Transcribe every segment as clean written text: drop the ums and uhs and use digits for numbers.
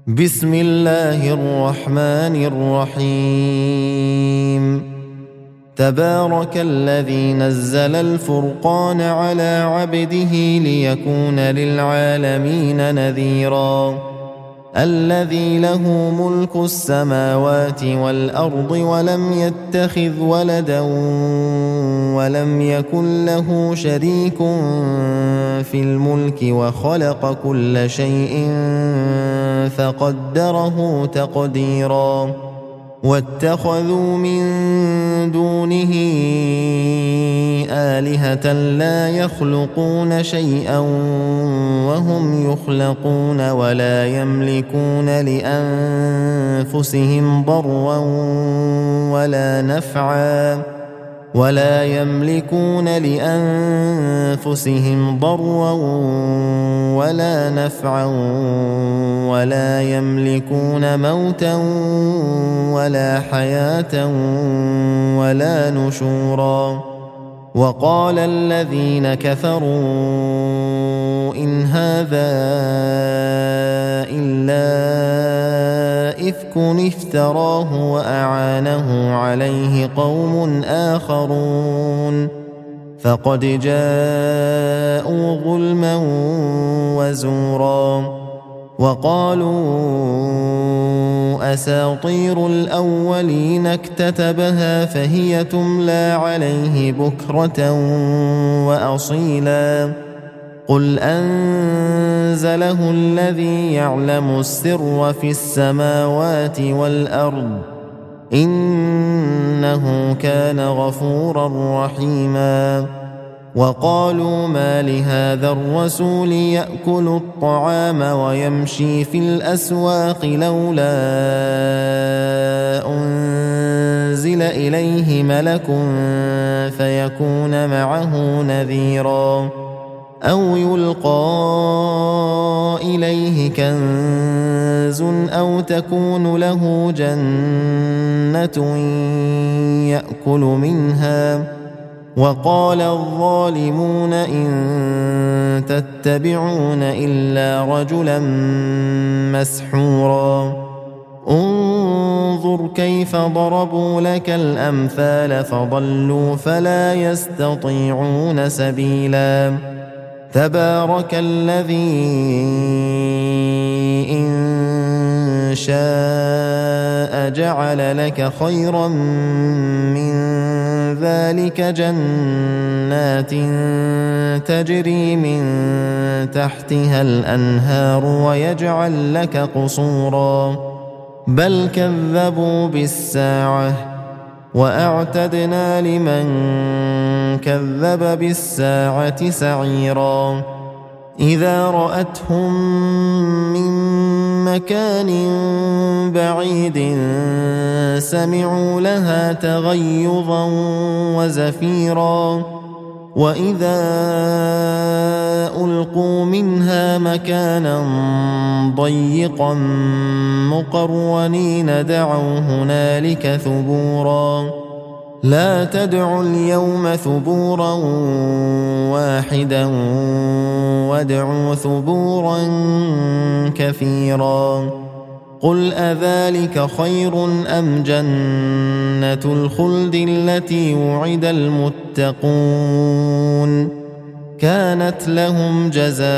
بسم الله الرحمن الرحيم تبارك الذي نزل الفرقان على عبده ليكون للعالمين نذيرا الذي له ملك السماوات والأرض ولم يتخذ ولدا ولم يكن له شريك في الملك وخلق كل شيء فقدره تقديرا واتخذوا من دونه آلهة لا يخلقون شيئا وهم يخلقون ولا يملكون لأنفسهم ضرا ولا نفعا ولا يملكون موتا ولا حياة ولا نشورا وقال الذين كفروا إن هذا إلا إفك افتراه وأعانه عليه قوم آخرون فقد جاءوا ظلما وزورا وقالوا أساطير الأولين اكتتبها فهي تملى عليه بكرة وأصيلا قل أنزله الذي يعلم السر في السماوات والأرض إنه كان غفورا رحيما وقالوا ما لهذا الرسول يأكل الطعام ويمشي في الأسواق لولا أنزل إليه ملك فيكون معه نذيرا أو يلقى إليه كنز أو تكون له جنة يأكل منها وقال الظالمون إن تتبعون إلا رجلا مسحورا انظر كيف ضربوا لك الأمثال فضلوا فلا يستطيعون سبيلا تبارك الذي إن شاء جعل لك خيرا من ذلك جنات تجري من تحتها الأنهار ويجعل لك قصورا بل كذبوا بالساعة وأعتدنا لمن كذب بالساعة سعيرا إذا رأتهم من مكان بعيد سمعوا لها تغيظا وزفيرا وإذا ألقوا منها مكانا ضيقا مقرنين دعوا هنالك ثبورا لا تدعوا اليوم ثبورا واحدا وادعوا ثبورا كثيرا قل أذلك خير أم جنة الخلد التي وعد المتقون كانت لهم جزاء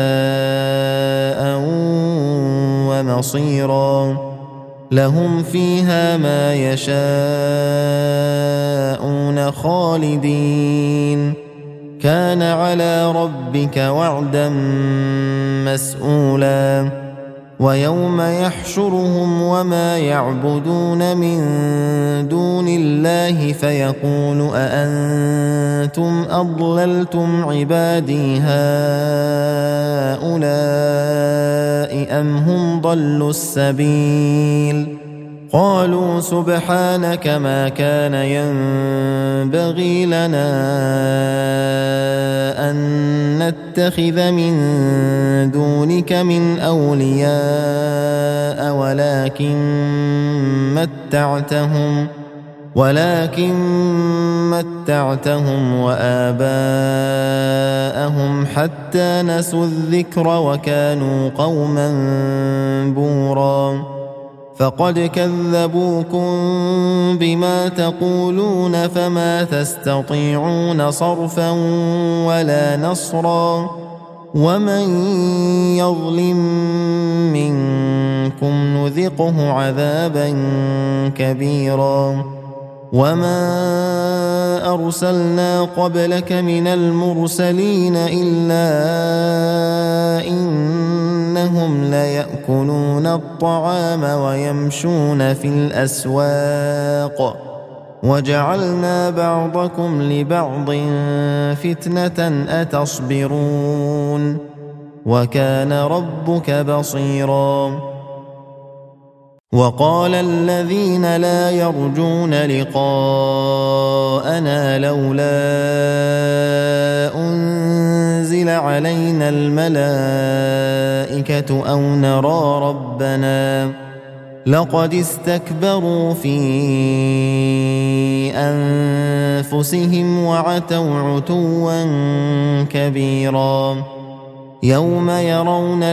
ومصيرا لهم فيها ما يشاءون خالدين كان على ربك وعدا مسئولا ويوم يحشرهم وما يعبدون من دون الله فيقول أأنتم أضللتم عبادي هؤلاء أم هم ضلوا السبيل قالوا سبحانك ما كان ينبغي لنا أن نتخذ من دونك من أولياء ولكن متعتهم وآباءهم حتى نسوا الذكر وكانوا قوما بورا فقد كذبوكم بما تقولون فما تستطيعون صرفا ولا نصرا ومن يظلم منكم نذقه عذابا كبيرا وما أرسلنا قبلك من المرسلين إلا إنهم ليأكلون الطعام ويمشون في الأسواق وجعلنا بعضكم لبعض فتنة أتصبرون وكان ربك بصيرا وقال الذين لا يرجون لقاءنا لولا أنزل علينا الملائكة أو نرى ربنا لقد استكبروا في أنفسهم وعتوا عتوا كبيرا يوم يرون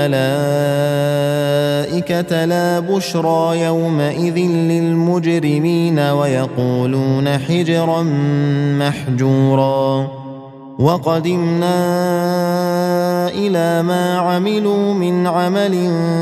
الملائكة لا بشرى يومئذ للمجرمين ويقولون حجرا محجورا وقدمنا إلى ما عملوا من عمل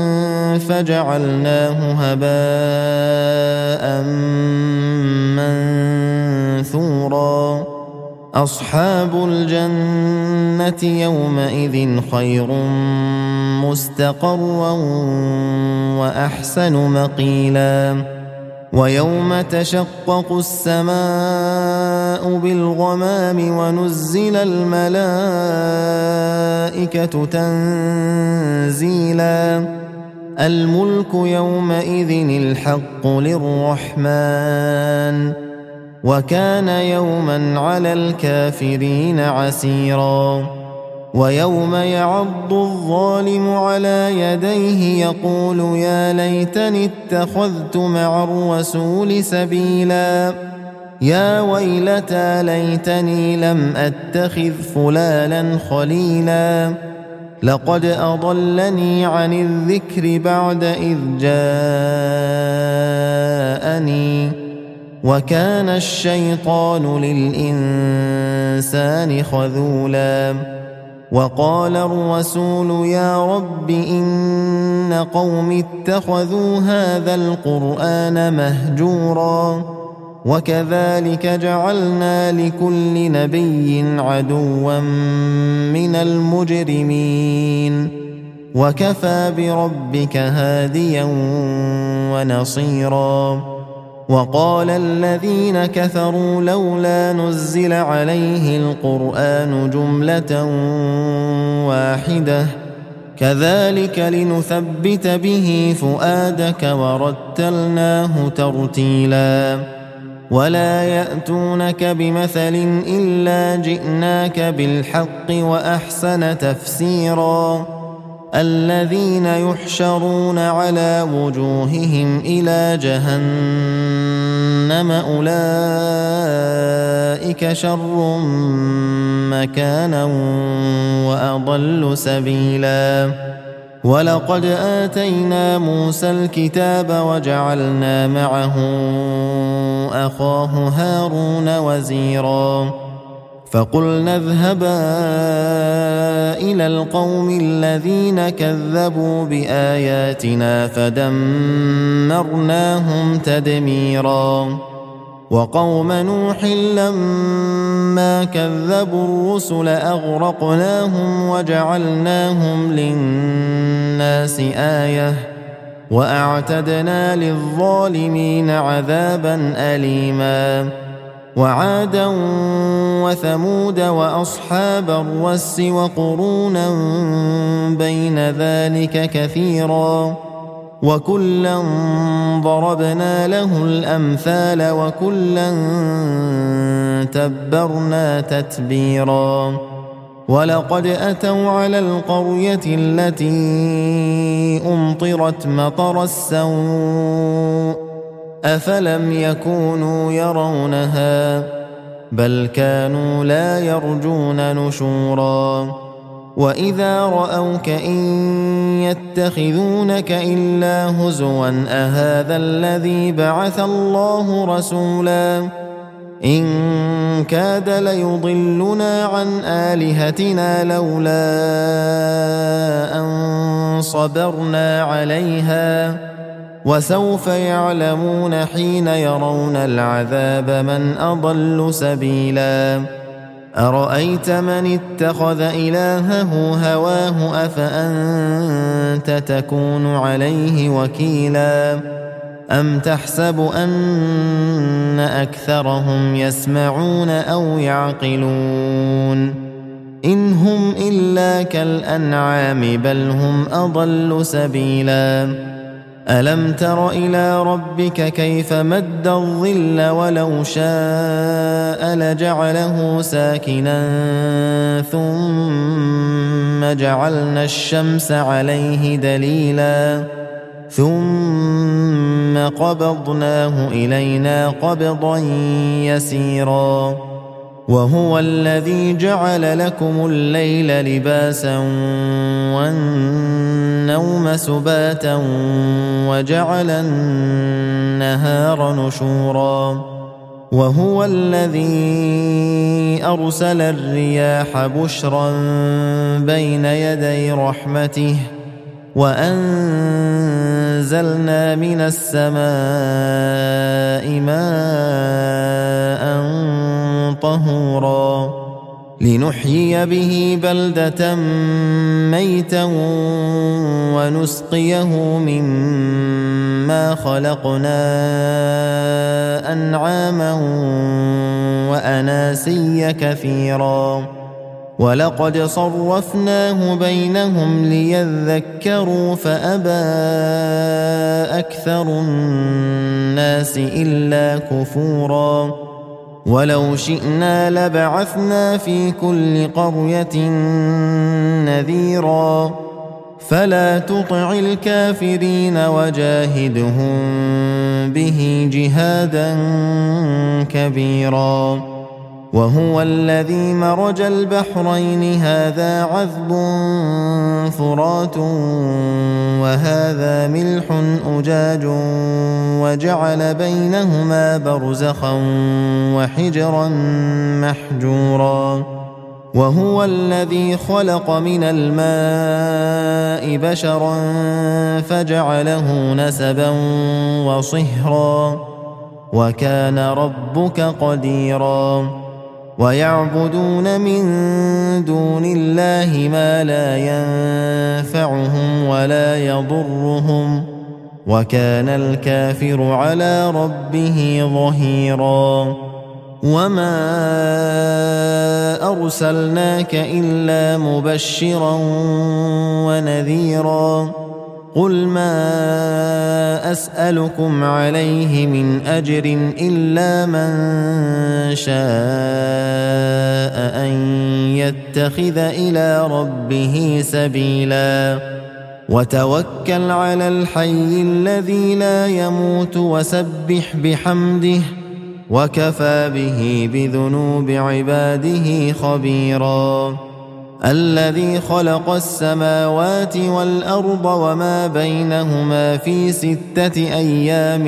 فجعلناه هباء منثورا أصحاب الجنة يومئذ خير مستقرا وأحسن مقيلا ويوم تشقق السماء بالغمام ونزل الملائكة تنزيلا الملك يومئذ الحق للرحمن وكان يوما على الكافرين عسيرا ويوم يعض الظالم على يديه يقول يا ليتني اتخذت مع الرسول سبيلا يا ويلتى ليتني لم أتخذ فلانا خليلا لقد أضلني عن الذكر بعد إذ جاءني وكان الشيطان للإنسان خذولا وقال الرسول يا رب إن قوم اتخذوا هذا القرآن مهجورا وكذلك جعلنا لكل نبي عدوا من المجرمين وكفى بربك هاديا ونصيرا وقال الذين كفروا لولا نزل عليه القرآن جملة واحدة كذلك لنثبت به فؤادك ورتلناه ترتيلا ولا يأتونك بمثل إلا جئناك بالحق وأحسن تفسيرا الذين يحشرون على وجوههم إلى جهنم أولئك شر مكانا وأضل سبيلا ولقد آتينا موسى الكتاب وجعلنا معه أخاه هارون وزيرا فقلنا اذهبا إلى القوم الذين كذبوا بآياتنا فدمرناهم تدميرا وقوم نوح لما كذبوا الرسل أغرقناهم وجعلناهم للناس آية وأعتدنا للظالمين عذابا أليما وعادا وثمود وأصحاب الرس وقرونا بين ذلك كثيرا وكلا ضربنا له الأمثال وكلا تبرنا تتبيرا ولقد أتوا على القرية التي أمطرت مطر السوء أفلم يكونوا يرونها بل كانوا لا يرجون نشورا وإذا رأوك إن يتخذونك إلا هزوا أهذا الذي بعث الله رسولا إن كاد ليضلنا عن آلهتنا لولا أن صبرنا عليها وسوف يعلمون حين يرون العذاب من أضل سبيلا أرأيت من اتخذ إلهه هواه أفأنت تكون عليه وكيلا أم تحسب أن أكثرهم يسمعون أو يعقلون إن هم إلا كالأنعام بل هم أضل سبيلا ألم تر إلى ربك كيف مد الظل ولو شاء لجعله ساكنا ثم جعلنا الشمس عليه دليلا ثم قبضناه إلينا قبضا يسيرا وهو الذي جعل لكم الليل لباسا والنوم سباتا وجعل النهار نشورا وهو الذي أرسل الرياح بشرا بين يدي رحمته وأنزلنا من السماء ماء طهورا لنحيي به بلدة ميتا ونسقيه مما خلقنا أنعاما وأناسيا كثيرا ولقد صرفناه بينهم ليذكروا فأبى أكثر الناس إلا كفورا ولو شئنا لبعثنا في كل قرية نذيرا فلا تطع الكافرين وجاهدهم به جهادا كبيرا وهو الذي مرج البحرين هذا عذب فرات وهذا ملح أجاج وجعل بينهما برزخا وحجرا محجورا وهو الذي خلق من الماء بشرا فجعله نسبا وصهرا وكان ربك قديرا ويعبدون من دون الله ما لا ينفعهم ولا يضرهم وكان الكافر على ربه ظهيرا وما أرسلناك إلا مبشرا ونذيرا قل ما أسألكم عليه من أجر إلا من شاء أن يتخذ إلى ربه سبيلا وتوكل على الحي الذي لا يموت وسبح بحمده وكفى به بذنوب عباده خبيرا الذي خلق السماوات والأرض وما بينهما في 6 أيام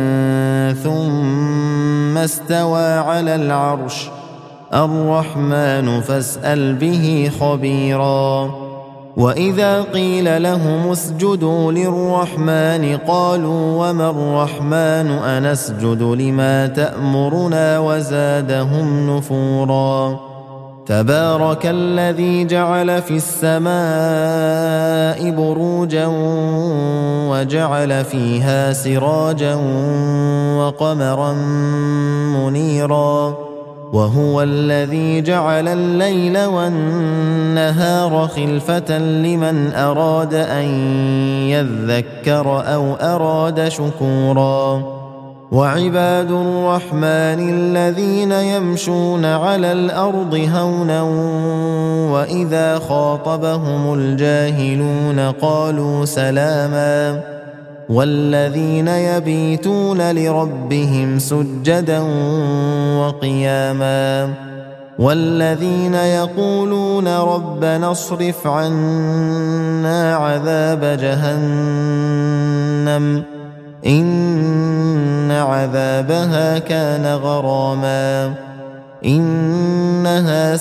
ثم استوى على العرش الرحمن فاسأل به خبيرا وإذا قيل لهم اسجدوا للرحمن قالوا وما الرحمن أنسجد لما تأمرنا وزادهم نفورا تبارك الذي جعل في السماء بروجا وجعل فيها سراجا وقمرا منيرا وهو الذي جعل الليل والنهار خلفة لمن أراد أن يذكر أو أراد شكورا وعباد الرحمن الذين يمشون على الأرض هونا وإذا خاطبهم الجاهلون قالوا سلاما والذين يبيتون لربهم سجدا وقياما والذين يقولون ربنا اصرف عنا عذاب جهنم إن عذابها كان غراما إنها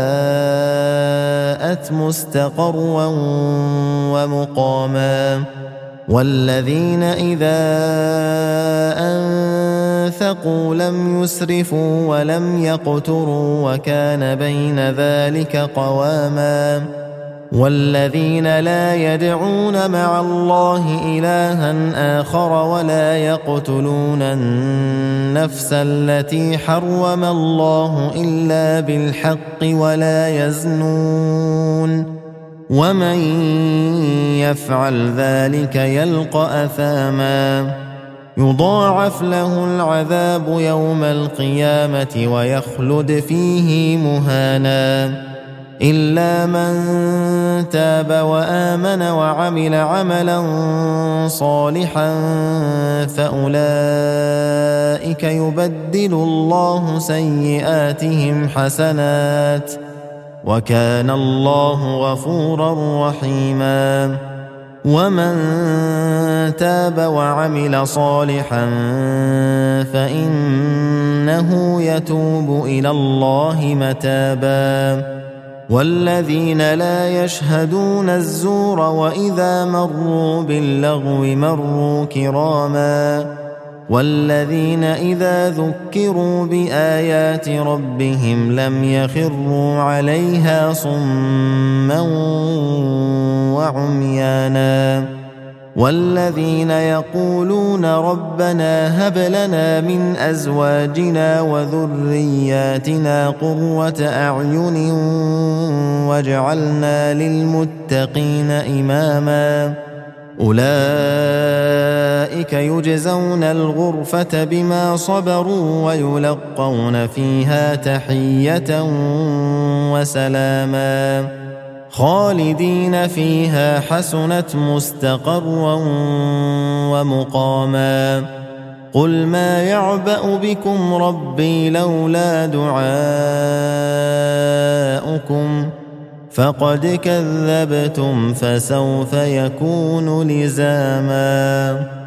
ساءت مستقرا ومقاما والذين إذا أنفقوا لم يسرفوا ولم يقتروا وكان بين ذلك قواما والذين لا يدعون مع الله إلها آخر ولا يقتلون النفس التي حرم الله إلا بالحق ولا يزنون ومن يفعل ذلك يلقى أثاما يضاعف له العذاب يوم القيامة ويخلد فيه مهانا إلا من تاب وآمن وعمل عملا صالحا فأولئك يبدل الله سيئاتهم حسنات وكان الله غفورا رحيما ومن تاب وعمل صالحا فإنه يتوب إلى الله متابا والذين لا يشهدون الزور وإذا مروا باللغو مروا كراما والذين إذا ذكروا بآيات ربهم لم يخروا عليها صما وعميانا والذين يقولون ربنا هب لنا من أزواجنا وذرياتنا قرة أعين واجعلنا للمتقين إماما أولئك يجزون الغرفة بما صبروا ويلقون فيها تحية وسلاما خالدين فيها حسنت مستقرا ومقاما قل ما يعبأ بكم ربي لولا دعاؤكم فقد كذبتم فسوف يكون لزاما